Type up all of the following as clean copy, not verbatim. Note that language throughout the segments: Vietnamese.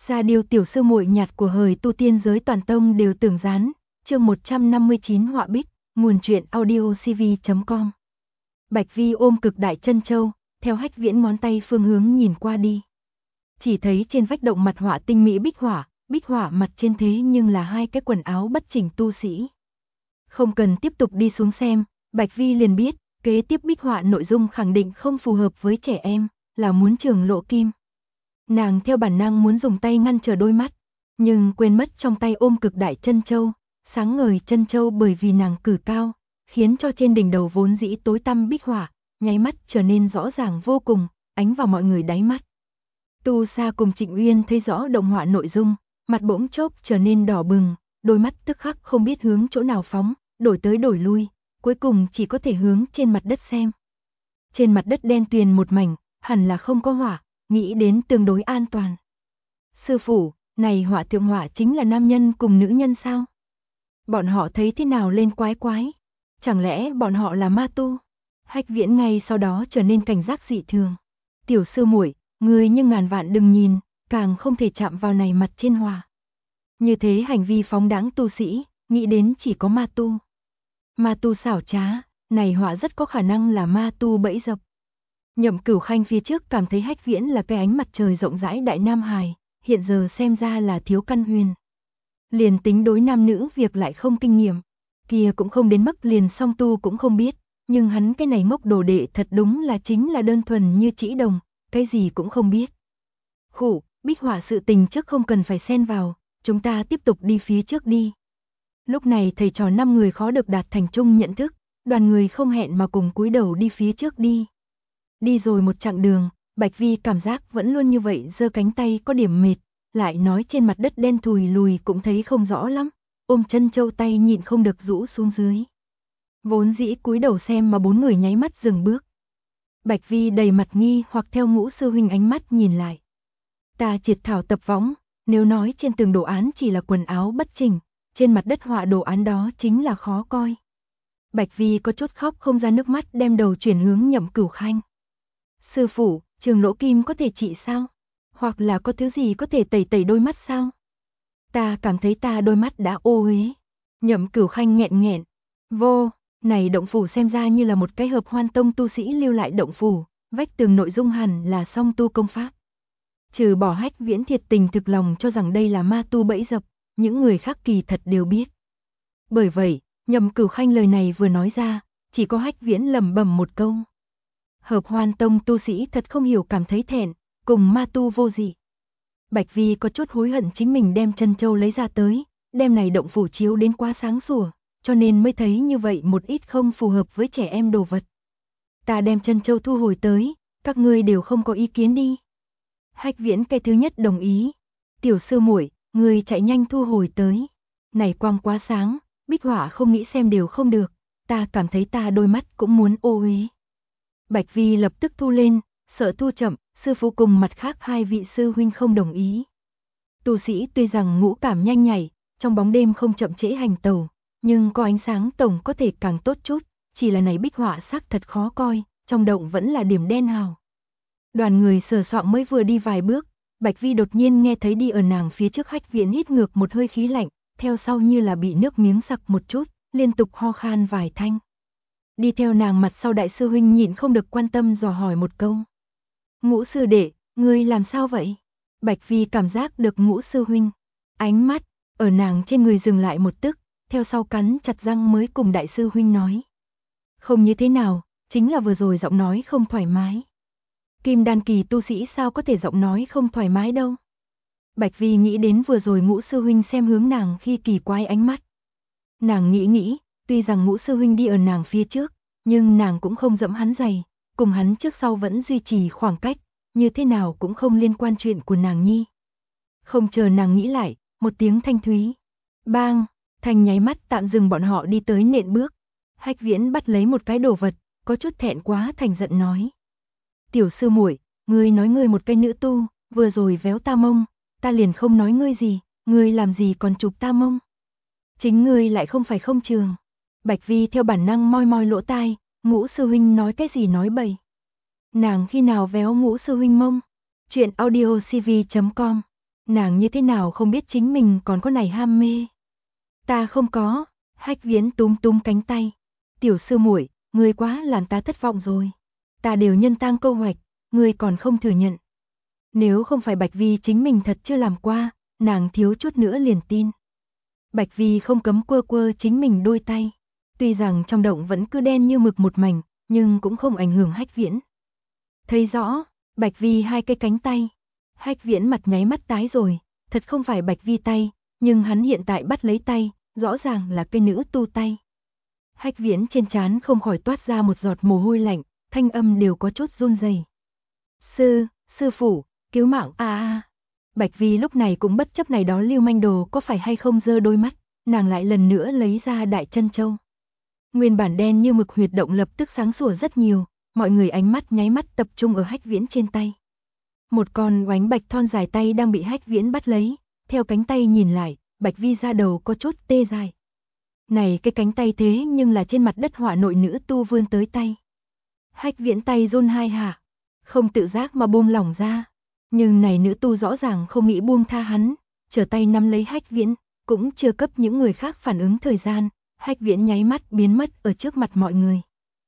Ra điều tiểu sư muội nhạt của hời tu tiên giới toàn tông đều tưởng dán, chương 159 họa bích, nguồn truyện audiocv.com. Bạch Vi ôm cực đại chân châu, theo Hách Viễn ngón tay phương hướng nhìn qua đi. Chỉ thấy trên vách động mặt họa tinh mỹ bích họa mặt trên thế nhưng là hai cái quần áo bất chỉnh tu sĩ. Không cần tiếp tục đi xuống xem, Bạch Vi liền biết, kế tiếp bích họa nội dung khẳng định không phù hợp với trẻ em, là muốn trường lộ kim. Nàng theo bản năng muốn dùng tay ngăn trở đôi mắt, nhưng quên mất trong tay ôm cực đại chân châu, sáng ngời chân châu bởi vì nàng cử cao, khiến cho trên đỉnh đầu vốn dĩ tối tăm bích họa, nháy mắt trở nên rõ ràng vô cùng, ánh vào mọi người đáy mắt. Tu Sa cùng Trịnh Uyên thấy rõ động họa nội dung, mặt bỗng chốc trở nên đỏ bừng, đôi mắt tức khắc không biết hướng chỗ nào phóng, đổi tới đổi lui, cuối cùng chỉ có thể hướng trên mặt đất xem. Trên mặt đất đen tuyền một mảnh, hẳn là không có họa, nghĩ đến tương đối an toàn. Sư phụ, này họa thượng họa chính là nam nhân cùng nữ nhân sao? Bọn họ thấy thế nào lên quái quái? Chẳng lẽ bọn họ là ma tu? Hách Viễn ngay sau đó trở nên cảnh giác dị thường. Tiểu sư muội, ngươi nhưng ngàn vạn đừng nhìn, càng không thể chạm vào này mặt trên họa. Như thế hành vi phóng đãng tu sĩ, nghĩ đến chỉ có ma tu. Ma tu xảo trá, này họa rất có khả năng là ma tu bẫy dập. Nhậm Cửu Khanh phía trước cảm thấy Hách Viễn là cái ánh mặt trời rộng rãi đại nam hài, hiện giờ xem ra là thiếu căn huyền. Liền tính đối nam nữ việc lại không kinh nghiệm, kia cũng không đến mức liền song tu cũng không biết, nhưng hắn cái này ngốc đồ đệ thật đúng là chính là đơn thuần như chỉ đồng, cái gì cũng không biết. Khủ, bích họa sự tình trước không cần phải xen vào, chúng ta tiếp tục đi phía trước đi. Lúc này thầy trò 5 người khó được đạt thành chung nhận thức, đoàn người không hẹn mà cùng cúi đầu đi phía trước đi. Đi rồi một chặng đường, Bạch Vi cảm giác vẫn luôn như vậy giơ cánh tay có điểm mệt, lại nói trên mặt đất đen thùi lùi cũng thấy không rõ lắm, ôm chân châu tay nhịn không được rũ xuống dưới. Vốn dĩ cúi đầu xem mà 4 người nháy mắt dừng bước. Bạch Vi đầy mặt nghi hoặc theo Ngũ sư huynh ánh mắt nhìn lại. Ta triệt thảo tập võng, nếu nói trên tường đồ án chỉ là quần áo bất chỉnh, trên mặt đất họa đồ án đó chính là khó coi. Bạch Vi có chút khóc không ra nước mắt đem đầu chuyển hướng Nhậm Cửu Khanh. Sư phụ, trường lỗ kim có thể trị sao? Hoặc là có thứ gì có thể tẩy đôi mắt sao? Ta cảm thấy ta đôi mắt đã ô uế. Nhậm Cửu Khanh nghẹn nghẹn. Vô, này động phủ xem ra như là một cái hợp hoan tông tu sĩ lưu lại động phủ, vách tường nội dung hẳn là song tu công pháp. Trừ bỏ Hách Viễn thiệt tình thực lòng cho rằng đây là ma tu bẫy dập, những người khác kỳ thật đều biết. Bởi vậy, Nhậm Cửu Khanh lời này vừa nói ra, chỉ có Hách Viễn lẩm bẩm một câu. Hợp hoan tông tu sĩ thật không hiểu cảm thấy thẹn, cùng ma tu vô dị. Bạch Vi có chút hối hận chính mình đem chân châu lấy ra tới, đem này động phủ chiếu đến quá sáng sủa, cho nên mới thấy như vậy một ít không phù hợp với trẻ em đồ vật. Ta đem chân châu thu hồi tới, các ngươi đều không có ý kiến đi. Hách Viễn cái thứ nhất đồng ý. Tiểu sư muội, ngươi chạy nhanh thu hồi tới. Này quang quá sáng, bích họa không nghĩ xem đều không được, ta cảm thấy ta đôi mắt cũng muốn ô uế. Bạch Vi lập tức thu lên, sợ thu chậm, sư phụ cùng mặt khác 2 vị sư huynh không đồng ý. Tu sĩ tuy rằng ngũ cảm nhanh nhạy, trong bóng đêm không chậm trễ hành tẩu, nhưng có ánh sáng tổng có thể càng tốt chút, chỉ là này bích họa sắc thật khó coi, trong động vẫn là điểm đen hào. Đoàn người sờ soạng mới vừa đi vài bước, Bạch Vi đột nhiên nghe thấy đi ở nàng phía trước Hách Viễn hít ngược một hơi khí lạnh, theo sau như là bị nước miếng sặc một chút, liên tục ho khan vài thanh. Đi theo nàng mặt sau đại sư huynh nhịn không được quan tâm dò hỏi một câu. Ngũ sư đệ, ngươi làm sao vậy? Bạch Vi cảm giác được Ngũ sư huynh. Ánh mắt, ở nàng trên người dừng lại một tức, theo sau cắn chặt răng mới cùng đại sư huynh nói. Không như thế nào, chính là vừa rồi giọng nói không thoải mái. Kim đan kỳ tu sĩ sao có thể giọng nói không thoải mái đâu. Bạch Vi nghĩ đến vừa rồi Ngũ sư huynh xem hướng nàng khi kỳ quái ánh mắt. Nàng nghĩ, tuy rằng Ngũ sư huynh đi ở nàng phía trước, nhưng nàng cũng không dẫm hắn giày, cùng hắn trước sau vẫn duy trì khoảng cách, như thế nào cũng không liên quan chuyện của nàng nhi. Không chờ nàng nghĩ lại, một tiếng thanh thúy. Bang, thanh nháy mắt tạm dừng bọn họ đi tới nện bước. Hách Viễn bắt lấy một cái đồ vật, có chút thẹn quá thành giận nói. Tiểu sư muội, ngươi nói ngươi một cái nữ tu, vừa rồi véo ta mông, ta liền không nói ngươi gì, ngươi làm gì còn chụp ta mông. Chính ngươi lại không phải không trường. Bạch Vi theo bản năng moi moi lỗ tai, Ngũ sư huynh nói cái gì nói bậy. Nàng khi nào véo Ngũ sư huynh mông? Chuyện audiocv.com Nàng như thế nào không biết chính mình còn có này ham mê. Ta không có, Hách Viễn túm túm cánh tay. Tiểu sư muội, ngươi quá làm ta thất vọng rồi. Ta đều nhân tang câu hoạch, ngươi còn không thừa nhận. Nếu không phải Bạch Vi chính mình thật chưa làm qua, nàng thiếu chút nữa liền tin. Bạch Vi không cấm quơ quơ chính mình đôi tay. Tuy rằng trong động vẫn cứ đen như mực một mảnh, nhưng cũng không ảnh hưởng Hách Viễn. Thấy rõ, Bạch Vi hai cái cánh tay. Hách Viễn mặt nháy mắt tái rồi, thật không phải Bạch Vi tay, nhưng hắn hiện tại bắt lấy tay, rõ ràng là cây nữ tu tay. Hách Viễn trên trán không khỏi toát ra một giọt mồ hôi lạnh, thanh âm đều có chút run rẩy. Sư phụ, cứu mạng a. Bạch Vi lúc này cũng bất chấp này đó lưu manh đồ có phải hay không giơ đôi mắt, nàng lại lần nữa lấy ra đại chân châu. Nguyên bản đen như mực huyệt động lập tức sáng sủa rất nhiều, mọi người ánh mắt nháy mắt tập trung ở Hách Viễn trên tay. Một con oánh bạch thon dài tay đang bị Hách Viễn bắt lấy, theo cánh tay nhìn lại, Bạch Vi da đầu có chút tê dại. Này cái cánh tay thế nhưng là trên mặt đất họa nội nữ tu vươn tới tay. Hách Viễn tay run hai hạ, không tự giác mà buông lỏng ra. Nhưng này nữ tu rõ ràng không nghĩ buông tha hắn, trở tay nắm lấy Hách Viễn, cũng chưa cấp những người khác phản ứng thời gian, Hách Viễn nháy mắt biến mất ở trước mặt mọi người.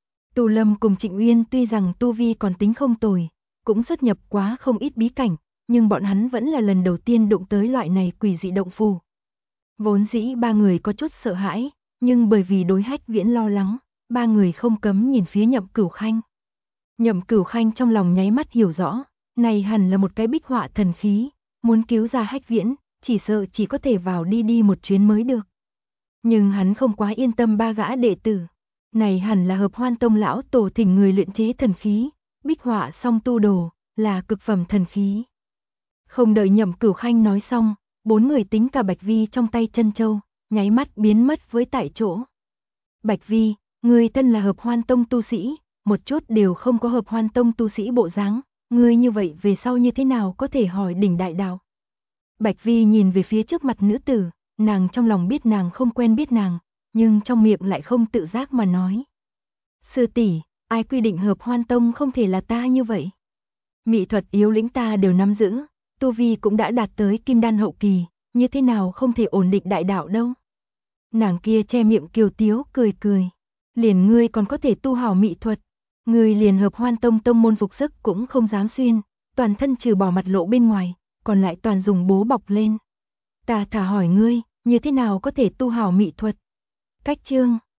Tu Lâm cùng Trịnh Uyên tuy rằng tu vi còn tính không tồi, cũng xuất nhập quá không ít bí cảnh, nhưng bọn hắn vẫn là lần đầu tiên đụng tới loại này quỷ dị động phù. Vốn dĩ ba người có chút sợ hãi, nhưng bởi vì đối Hách Viễn lo lắng, ba người không cấm nhìn phía Nhậm Cửu Khanh. Nhậm Cửu Khanh trong lòng nháy mắt hiểu rõ, này hẳn là một cái bích họa thần khí, muốn cứu ra Hách Viễn, chỉ sợ chỉ có thể vào đi một chuyến mới được. Nhưng hắn không quá yên tâm ba gã đệ tử. Này hẳn là Hợp Hoan Tông lão tổ thỉnh người luyện chế thần khí, bích họa song tu đồ, là cực phẩm thần khí. Không đợi Nhậm Cửu Khanh nói xong, bốn người tính cả Bạch Vi trong tay chân châu, nháy mắt biến mất với tại chỗ. Bạch Vi, người thân là Hợp Hoan Tông tu sĩ, một chút đều không có Hợp Hoan Tông tu sĩ bộ dáng, ngươi như vậy về sau như thế nào có thể hỏi đỉnh đại đạo. Bạch Vi nhìn về phía trước mặt nữ tử, nàng trong lòng biết nàng không quen biết nàng, nhưng trong miệng lại không tự giác mà nói. Sư tỷ, ai quy định Hợp Hoan Tông không thể là ta như vậy. Mỹ thuật yếu lĩnh ta đều nắm giữ, tu vi cũng đã đạt tới kim đan hậu kỳ, như thế nào không thể ổn định đại đạo đâu. Nàng kia che miệng kiều tiếu cười cười, liền ngươi còn có thể tu hảo mỹ thuật, ngươi liền Hợp Hoan Tông tông môn phục sức cũng không dám xuyên, toàn thân trừ bỏ mặt lộ bên ngoài, còn lại toàn dùng bố bọc lên. Ta thả hỏi ngươi, như thế nào có thể tu hảo mỹ thuật? Cách chương